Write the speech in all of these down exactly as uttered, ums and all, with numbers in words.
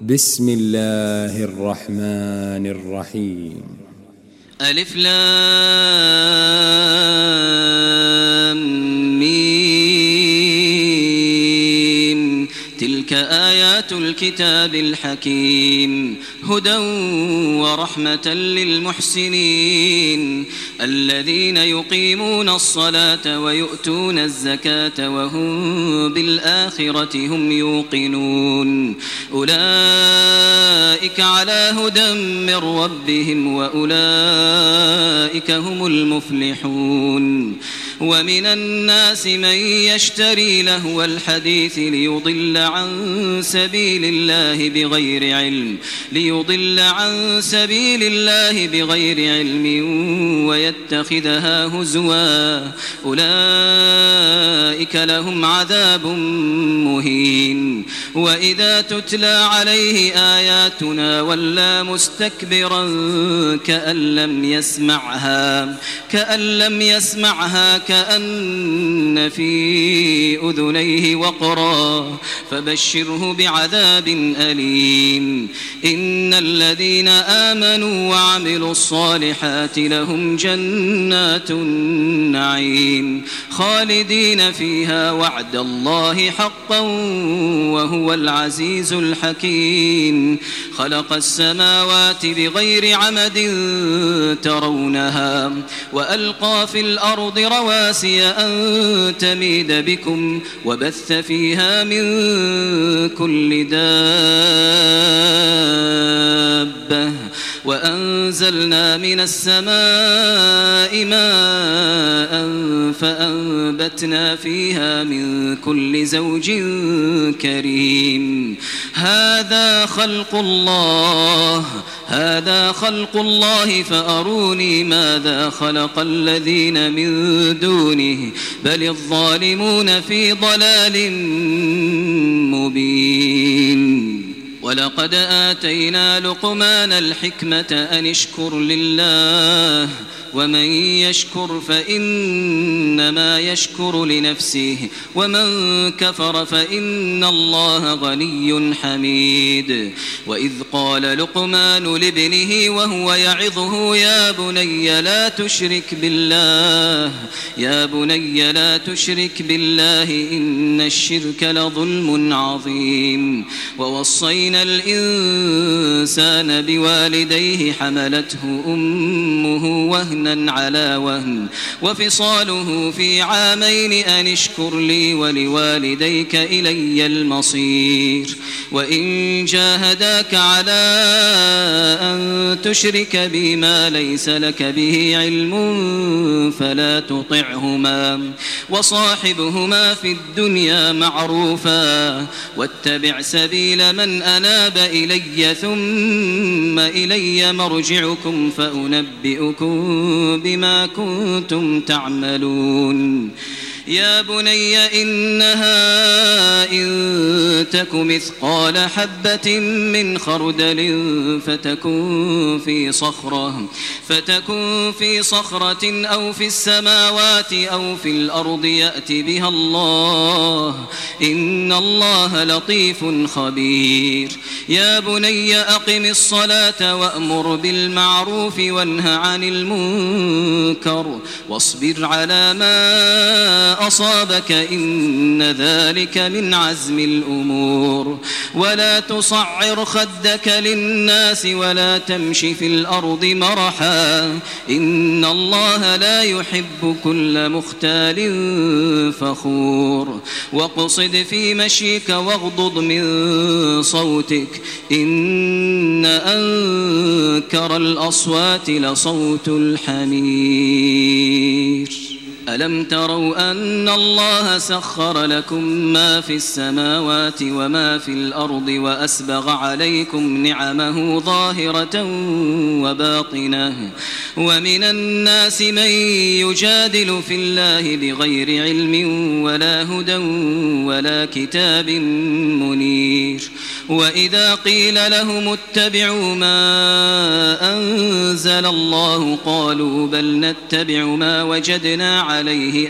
بسم الله الرحمن الرحيم. ألف لام ميم. تلك آيات الكتاب الحكيم هدى ورحمة للمحسنين الذين يقيمون الصلاة ويؤتون الزكاة وهم بالآخرة هم يوقنون أولئك على هدى من ربهم وأولئك هم المفلحون. ومن الناس من يشتري لهو الحديث ليضل عن سبيل الله بغير علم ليضل عن سبيل الله بغير علم ويتخذها هزوا أولئك لهم عذاب مهين. وإذا تتلى عليه آياتنا ولى مستكبرا كأن لم يسمعها كأن لم يسمعها كأن في أذنيه وقرا فبشره بعذاب أليم. إن الذين آمنوا وعملوا الصالحات لهم جنات النعيم خالدين فيها وعد الله حقا وهو العزيز الحكيم. خلق السماوات بغير عمد ترونها وألقى في الأرض رواسي أن تميد بكم وبث فيها من كل دابة وأنزلنا من السماء ماء فأنبتنا فيها من كل زوج كريم. هذا خلق الله هذا خلق الله فأروني ماذا خلق الذين من دونه بل الظالمون في ضلال مبين. ولقد آتينا لقمان الحكمة أن اشكر لله ومن يشكر فإنما يشكر لنفسه ومن كفر فإن الله غني حميد. وإذ قال لقمان لابنه وهو يعظه يا بني لا تشرك بالله يا بني لا تشرك بالله إن الشرك لظلم عظيم. ووصينا الإنسان بوالديه حملته أمه وهنا على وهن وفصاله في عامين أن اشكر لي ولوالديك إلي المصير. وإن جاهداك على أن تشرك بي ما ليس لك به علم فلا تطعهما وصاحبهما في الدنيا معروفا واتبع سبيل من أناب إلي ثم إلي مرجعكم فأنبئكم بما كنتم تعملون. يا بني إنها إن تك مثقال حبة من خردل فتكن في صخرة فتكن في صخرة أو في السماوات أو في الأرض يأت بها الله إن الله لطيف خبير. يا بني أقم الصلاة وأمر بالمعروف وانه عن المنكر واصبر على ما أصابك إن ذلك من عزم الأمور. ولا تصعر خدك للناس ولا تمش في الأرض مرحا إن الله لا يحب كل مختال فخور. واقصد في مشيك واغضض من صوتك إن أنكر الأصوات لصوت الحمير. ألم تروا أن الله سخر لكم ما في السماوات وما في الأرض وأسبغ عليكم نعمه ظاهرة وباطنة ومن الناس من يجادل في الله بغير علم ولا هدى ولا كتاب منير. وإذا قيل لهم اتبعوا ما أنزل الله قالوا بل نتبع ما وجدنا عليه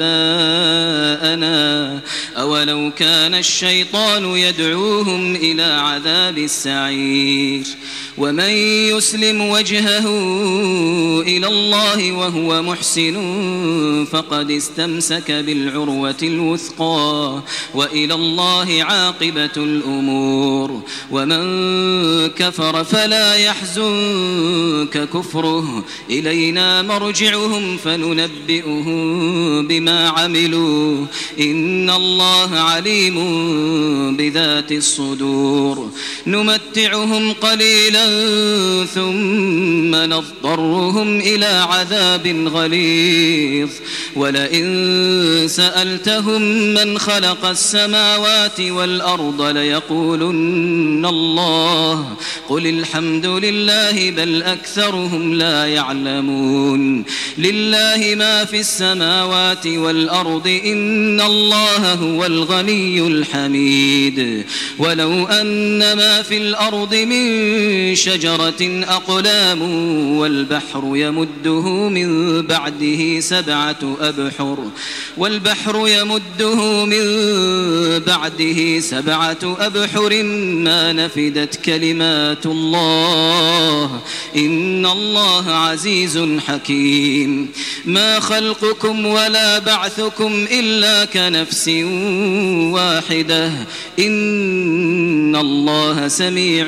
آباءنا أولو كان الشيطان يدعوهم إلى عذاب السعير ومن يسلم وجهه إلى الله وهو محسن فقد استمسك بالعروة الوثقى وإلى الله عاقبة الأمور ومن كفر فلا يحزنك كفره إلينا مرجعهم فننبئهم بما عملوا إن الله عليم بذات الصدور نمتعهم قليلا ثم نضطرهم إلى عذاب غليظ ولئن سألتهم من خلق السماوات والأرض ليقولن الله قل الحمد لله بل أكثرهم لا يعلمون لله ما في السماوات والأرض إن الله هو الغني الحميد ولو أن ما في الأرض من شجرة أقلام والبحر يمده من بعده سبعة أبحر والبحر يمده من بعده سبعة أبحر ما نفدت كلمات الله إن الله عزيز حكيم ما خلقكم ولا بعثكم إلا كنفس واحدة إن الله سميع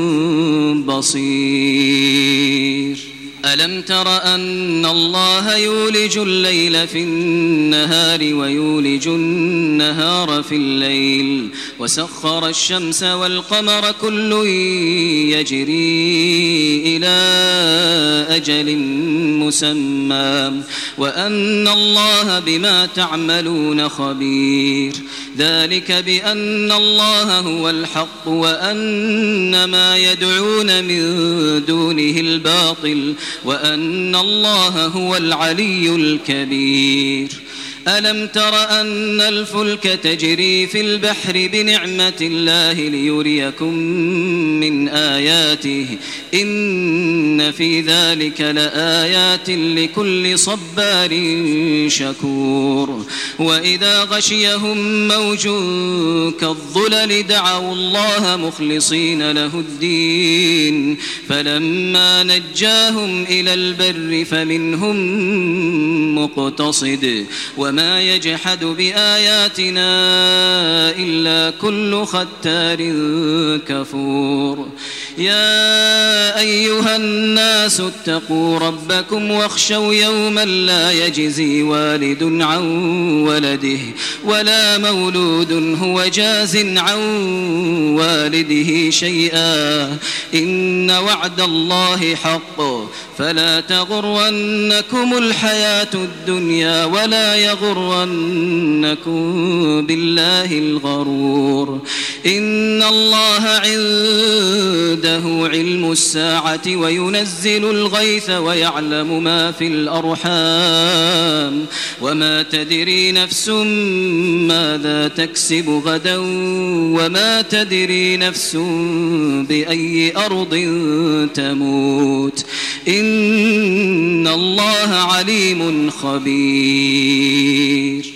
بصير ألم تر أن الله يولج الليل في النهار ويولج النهار في الليل وسخر الشمس والقمر كل يجري إلى أجل مسمى وأن الله بما تعملون خبير ذلك بأن الله هو الحق وأن ما يدعون من دونه الباطل وأن الله هو العلي الكبير ألم تر أن الفلك تجري في البحر بنعمة الله ليريكم من آياته إن في ذلك لآيات لكل صبار شكور وإذا غشيهم موج كالظلل دعوا الله مخلصين له الدين فلما نجاهم إلى البر فمنهم مقتصد وما يجحد بآياتنا إلا كل ختار كفور يا أيها الناس اتقوا ربكم واخشوا يوما لا يجزي والد عن ولده ولا مولود هو جاز عن والده شيئا إن وعد الله حق فلا تغرنكم الحياة الدنيا ولا يغرنكم بالله الغرور إن الله عنده علم الساعة وينزل الغيث ويعلم ما في الأرحام وما تدري نفس ماذا تكسب غدا وما تدري نفس بأي أرض تموت إن الله عليم خبير